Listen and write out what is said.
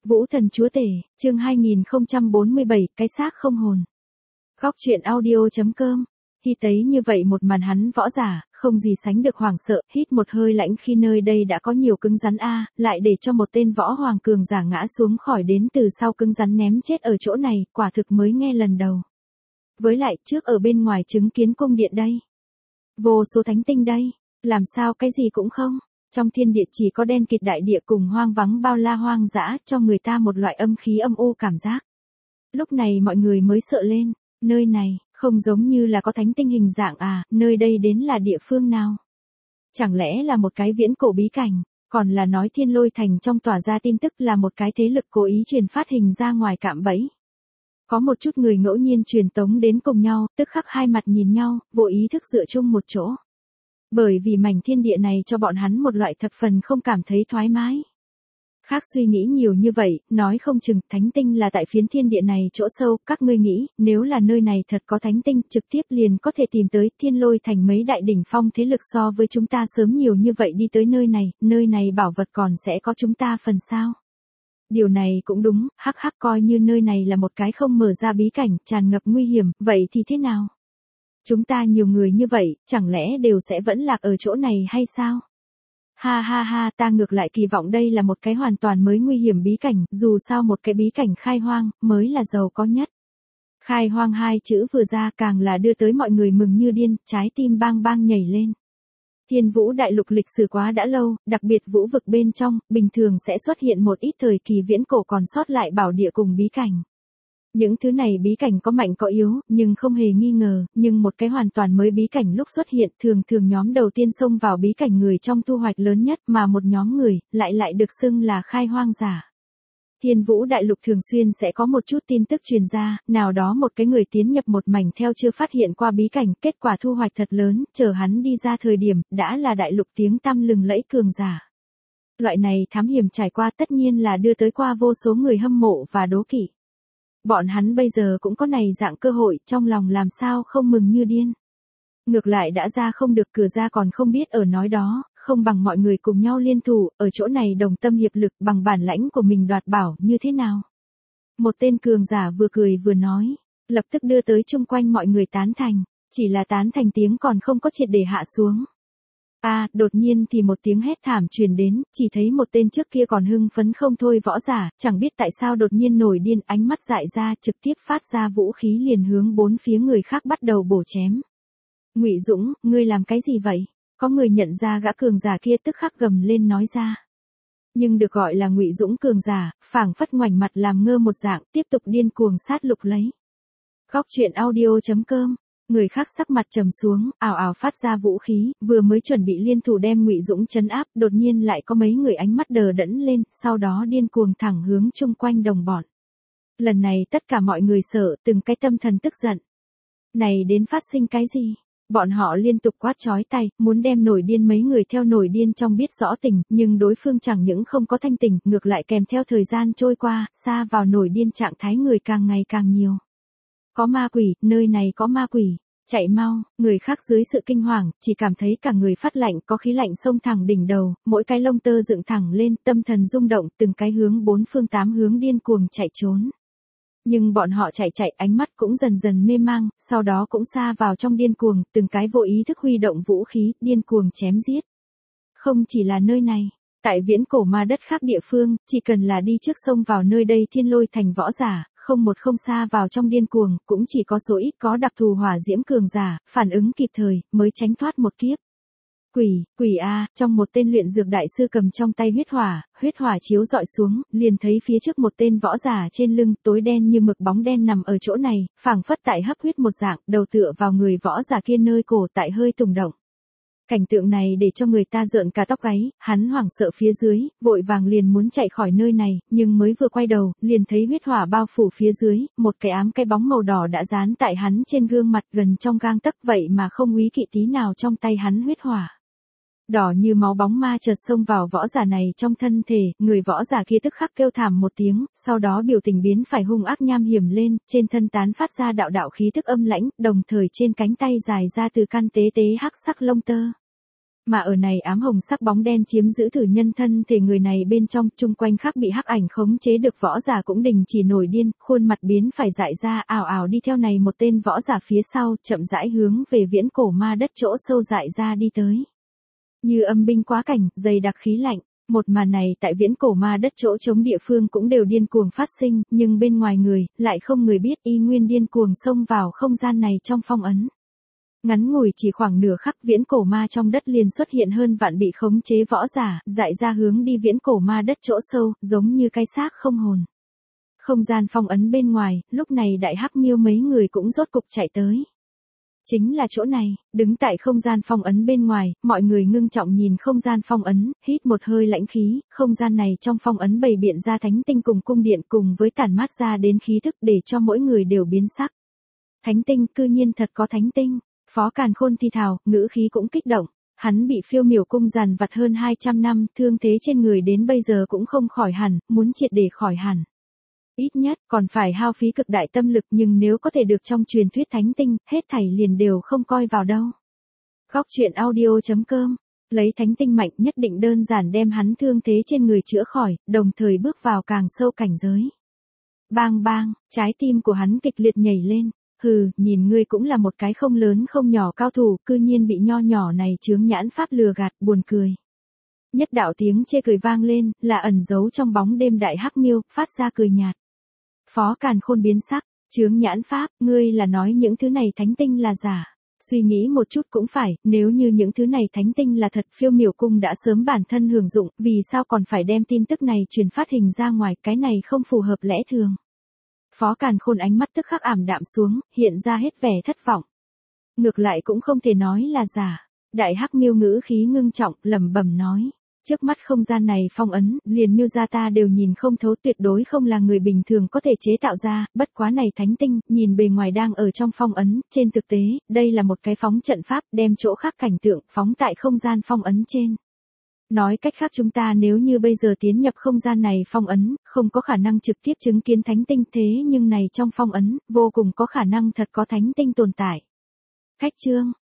Vũ Thần Chúa Tể, chương 2047, cái xác không hồn. Góc truyện audio.com. Khi thấy như vậy một màn hắn võ giả, không gì sánh được hoảng sợ, hít một hơi lãnh khi nơi đây đã có nhiều cứng rắn lại để cho một tên võ hoàng cường giả ngã xuống khỏi đến từ sau cứng rắn ném chết ở chỗ này, quả thực mới nghe lần đầu. Với lại trước ở bên ngoài chứng kiến cung điện đây. Vô số thánh tinh đây, làm sao cái gì cũng không. Trong thiên địa chỉ có đen kịt đại địa cùng hoang vắng bao la hoang dã cho người ta một loại âm khí âm u cảm giác. Lúc này mọi người mới sợ lên, nơi này, không giống như là có thánh tinh hình dạng nơi đây đến là địa phương nào? Chẳng lẽ là một cái viễn cổ bí cảnh, còn là nói Thiên Lôi Thành trong tỏa ra tin tức là một cái thế lực cố ý truyền phát hình ra ngoài cạm bẫy. Có một chút người ngẫu nhiên truyền tống đến cùng nhau, tức khắc hai mặt nhìn nhau, vô ý thức dựa chung một chỗ. Bởi vì mảnh thiên địa này cho bọn hắn một loại thập phần không cảm thấy thoải mái. Khác suy nghĩ nhiều như vậy, nói không chừng thánh tinh là tại phiến thiên địa này chỗ sâu, các ngươi nghĩ, nếu là nơi này thật có thánh tinh, trực tiếp liền có thể tìm tới Thiên Lôi Thành mấy đại đỉnh phong thế lực so với chúng ta sớm nhiều như vậy đi tới nơi này bảo vật còn sẽ có chúng ta phần sao. Điều này cũng đúng, hắc coi như nơi này là một cái không mở ra bí cảnh, tràn ngập nguy hiểm, vậy thì thế nào? Chúng ta nhiều người như vậy, chẳng lẽ đều sẽ vẫn lạc ở chỗ này hay sao? Ha, ta ngược lại kỳ vọng đây là một cái hoàn toàn mới nguy hiểm bí cảnh, dù sao một cái bí cảnh khai hoang, mới là giàu có nhất. Khai hoang hai chữ vừa ra càng là đưa tới mọi người mừng như điên, trái tim bang bang nhảy lên. Thiên Vũ Đại Lục lịch sử quá đã lâu, đặc biệt vũ vực bên trong, bình thường sẽ xuất hiện một ít thời kỳ viễn cổ còn sót lại bảo địa cùng bí cảnh. Những thứ này bí cảnh có mạnh có yếu, nhưng không hề nghi ngờ, nhưng một cái hoàn toàn mới bí cảnh lúc xuất hiện thường nhóm đầu tiên xông vào bí cảnh người trong thu hoạch lớn nhất mà một nhóm người, lại được xưng là khai hoang giả. Thiên Vũ Đại Lục thường xuyên sẽ có một chút tin tức truyền ra, nào đó một cái người tiến nhập một mảnh theo chưa phát hiện qua bí cảnh, kết quả thu hoạch thật lớn, chờ hắn đi ra thời điểm, đã là đại lục tiếng tăm lừng lẫy cường giả. Loại này thám hiểm trải qua tất nhiên là đưa tới qua vô số người hâm mộ và đố kỵ. Bọn hắn bây giờ cũng có này dạng cơ hội, trong lòng làm sao không mừng như điên. Ngược lại đã ra không được cửa ra còn không biết ở nói đó, không bằng mọi người cùng nhau liên thủ, ở chỗ này đồng tâm hiệp lực bằng bản lãnh của mình đoạt bảo như thế nào. Một tên cường giả vừa cười vừa nói, lập tức đưa tới chung quanh mọi người tán thành, chỉ là tán thành tiếng còn không có triệt để hạ xuống. Đột nhiên thì một tiếng hét thảm truyền đến, chỉ thấy một tên trước kia còn hưng phấn không thôi võ giả, chẳng biết tại sao đột nhiên nổi điên, ánh mắt dại ra, trực tiếp phát ra vũ khí liền hướng bốn phía người khác bắt đầu bổ chém. Ngụy Dũng, ngươi làm cái gì vậy? Có người nhận ra gã cường giả kia tức khắc gầm lên nói ra. Nhưng được gọi là Ngụy Dũng cường giả, phảng phất ngoảnh mặt làm ngơ một dạng, tiếp tục điên cuồng sát lục lấy. Góc truyện audio.com. Người khác sắc mặt trầm xuống, ảo phát ra vũ khí, vừa mới chuẩn bị liên thủ đem Ngụy Dũng trấn áp, đột nhiên lại có mấy người ánh mắt đờ đẫn lên, sau đó điên cuồng thẳng hướng chung quanh đồng bọn. Lần này tất cả mọi người sợ, từng cái tâm thần tức giận. Này đến phát sinh cái gì? Bọn họ liên tục quát chói tay, muốn đem nổi điên mấy người theo nổi điên trong biết rõ tình, nhưng đối phương chẳng những không có thanh tình, ngược lại kèm theo thời gian trôi qua, xa vào nổi điên trạng thái người càng ngày càng nhiều. Có ma quỷ, nơi này có ma quỷ. Chạy mau, người khác dưới sự kinh hoàng, chỉ cảm thấy cả người phát lạnh, có khí lạnh xông thẳng đỉnh đầu, mỗi cái lông tơ dựng thẳng lên, tâm thần rung động, từng cái hướng bốn phương tám hướng điên cuồng chạy trốn. Nhưng bọn họ chạy ánh mắt cũng dần dần mê mang, sau đó cũng xa vào trong điên cuồng, từng cái vô ý thức huy động vũ khí, điên cuồng chém giết. Không chỉ là nơi này. Tại viễn cổ ma đất khác địa phương, chỉ cần là đi trước sông vào nơi đây Thiên Lôi Thành võ giả, không xa vào trong điên cuồng, cũng chỉ có số ít có đặc thù hỏa diễm cường giả, phản ứng kịp thời, mới tránh thoát một kiếp. Quỷ trong một tên luyện dược đại sư cầm trong tay huyết hỏa chiếu dọi xuống, liền thấy phía trước một tên võ giả trên lưng, tối đen như mực bóng đen nằm ở chỗ này, phảng phất tại hấp huyết một dạng, đầu tựa vào người võ giả kia nơi cổ tại hơi tùng động. Cảnh tượng này để cho người ta rợn cả tóc gáy, hắn hoảng sợ phía dưới, vội vàng liền muốn chạy khỏi nơi này, nhưng mới vừa quay đầu, liền thấy huyết hỏa bao phủ phía dưới, một cái bóng màu đỏ đã dán tại hắn trên gương mặt gần trong gang tấc, vậy mà không úy kỵ tí nào trong tay hắn huyết hỏa. Đỏ như máu bóng ma chợt xông vào võ giả này trong thân thể, người võ giả kia tức khắc kêu thảm một tiếng, sau đó biểu tình biến phải hung ác nham hiểm lên, trên thân tán phát ra đạo khí tức âm lãnh, đồng thời trên cánh tay dài ra từ căn tế hắc sắc lông tơ. Mà ở này ám hồng sắc bóng đen chiếm giữ thử nhân thân thể người này bên trong, chung quanh khắc bị hắc ảnh khống chế được võ giả cũng đình chỉ nổi điên, khuôn mặt biến phải dại ra, ảo ảo đi theo này một tên võ giả phía sau, chậm rãi hướng về viễn cổ ma đất chỗ sâu dại ra đi tới. Như âm binh quá cảnh, dày đặc khí lạnh. Một màn này tại viễn cổ ma đất chỗ trống địa phương cũng đều điên cuồng phát sinh, nhưng bên ngoài người, lại không người biết y nguyên điên cuồng xông vào không gian này trong phong ấn. Ngắn ngủi chỉ khoảng nửa khắc viễn cổ ma trong đất liền xuất hiện hơn vạn bị khống chế võ giả, dại ra hướng đi viễn cổ ma đất chỗ sâu, giống như cái xác không hồn. Không gian phong ấn bên ngoài, lúc này đại hắc miêu mấy người cũng rốt cục chạy tới. Chính là chỗ này, đứng tại không gian phong ấn bên ngoài, mọi người ngưng trọng nhìn không gian phong ấn, hít một hơi lãnh khí, không gian này trong phong ấn bày biện ra thánh tinh cùng cung điện cùng với tản mát ra đến khí thức để cho mỗi người đều biến sắc. Thánh tinh, cư nhiên thật có thánh tinh. Phó Càn Khôn thi thào, ngữ khí cũng kích động. Hắn bị phiêu miểu cung dằn vặt hơn 200 năm, thương thế trên người đến bây giờ cũng không khỏi hẳn, muốn triệt để khỏi hẳn. Ít nhất, còn phải hao phí cực đại tâm lực, nhưng nếu có thể được trong truyền thuyết thánh tinh, hết thảy liền đều không coi vào đâu. Góc truyện audio.com. Lấy thánh tinh mạnh nhất định đơn giản đem hắn thương thế trên người chữa khỏi, đồng thời bước vào càng sâu cảnh giới. Bang bang, trái tim của hắn kịch liệt nhảy lên. Hừ, nhìn ngươi cũng là một cái không lớn không nhỏ cao thủ, cư nhiên bị nho nhỏ này chướng nhãn pháp lừa gạt, buồn cười. Nhất đạo tiếng chê cười vang lên, là ẩn giấu trong bóng đêm đại hắc miêu, phát ra cười nhạt. Phó Càn Khôn biến sắc, chướng nhãn pháp, ngươi là nói những thứ này thánh tinh là giả. Suy nghĩ một chút cũng phải, nếu như những thứ này thánh tinh là thật, phiêu miểu cung đã sớm bản thân hưởng dụng, vì sao còn phải đem tin tức này truyền phát hình ra ngoài, cái này không phù hợp lẽ thường. Phó Càn Khôn ánh mắt tức khắc ảm đạm xuống, hiện ra hết vẻ thất vọng. Ngược lại cũng không thể nói là giả. Đại hắc miêu ngữ khí ngưng trọng, lẩm bẩm nói. Trước mắt không gian này phong ấn, liền miêu gia ta đều nhìn không thấu, tuyệt đối không là người bình thường có thể chế tạo ra, bất quá này thánh tinh, nhìn bề ngoài đang ở trong phong ấn, trên thực tế, đây là một cái phóng trận pháp, đem chỗ khác cảnh tượng, phóng tại không gian phong ấn trên. Nói cách khác chúng ta nếu như bây giờ tiến nhập không gian này phong ấn, không có khả năng trực tiếp chứng kiến thánh tinh, thế nhưng này trong phong ấn, vô cùng có khả năng thật có thánh tinh tồn tại. Khách chương,